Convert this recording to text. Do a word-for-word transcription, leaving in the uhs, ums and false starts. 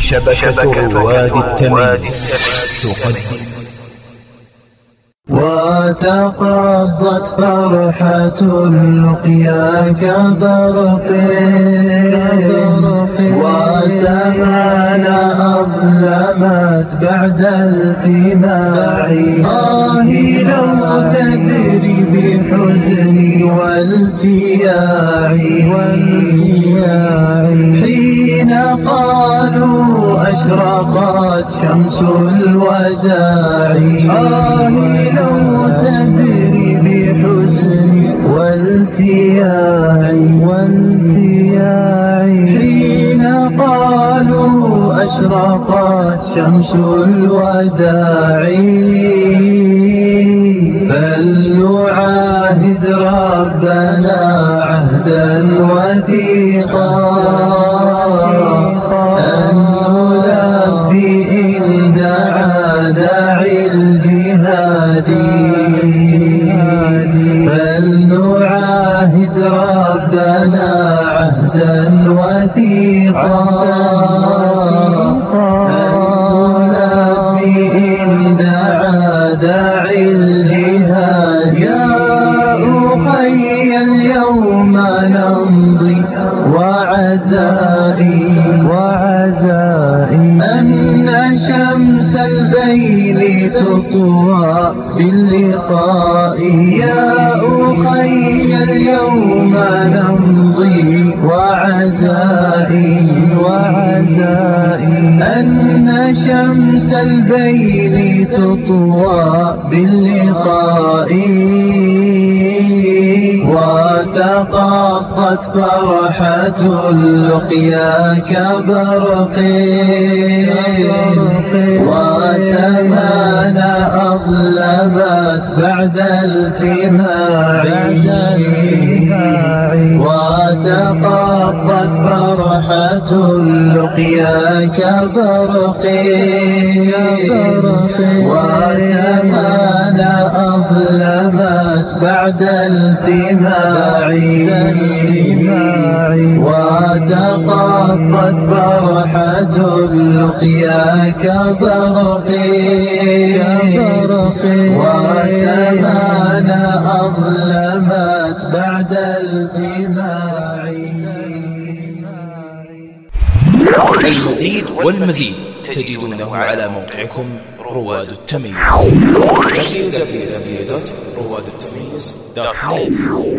شبكة رواد التمييز تقدم. وتقضت فرحة اللقيا كبرق وسمعنا أظلمت بعد التماع. آه لو تدري بحزني والجياع حين قالوا أشرقت شمس الوداع. آه لو تدري بحزني والتياع حين قالوا أشرقت شمس الوداع. فلنعاهد ربنا عهدا وثيقا أن نلبي إن دعا داعي الجهاد. فلنعاهد ربنا عهدا وثيقا أن نلبي إن دعا داعي الجهاد. يا أخي اليوم نمضي وعزائي أن شمس الليل تطوى باللقاء. يا أخي اليوم نمضي وعزائي أن شمس الليل تطوى باللقاء. وتقضت فرحة اللقيا كبرق وسمانا أظلمت بعد التماع. وتقضت فرحة اللقيا كبرق وسمانا أظلمت بعد التماع. وتقضت فرحة اللقيا كبرق وسمانا أظلمت بعد التماع. المزيد والمزيد تجدونه على موقعكم رواد التمييز دبليو دبليو دبليو دوت رواد التمييز دوت نت.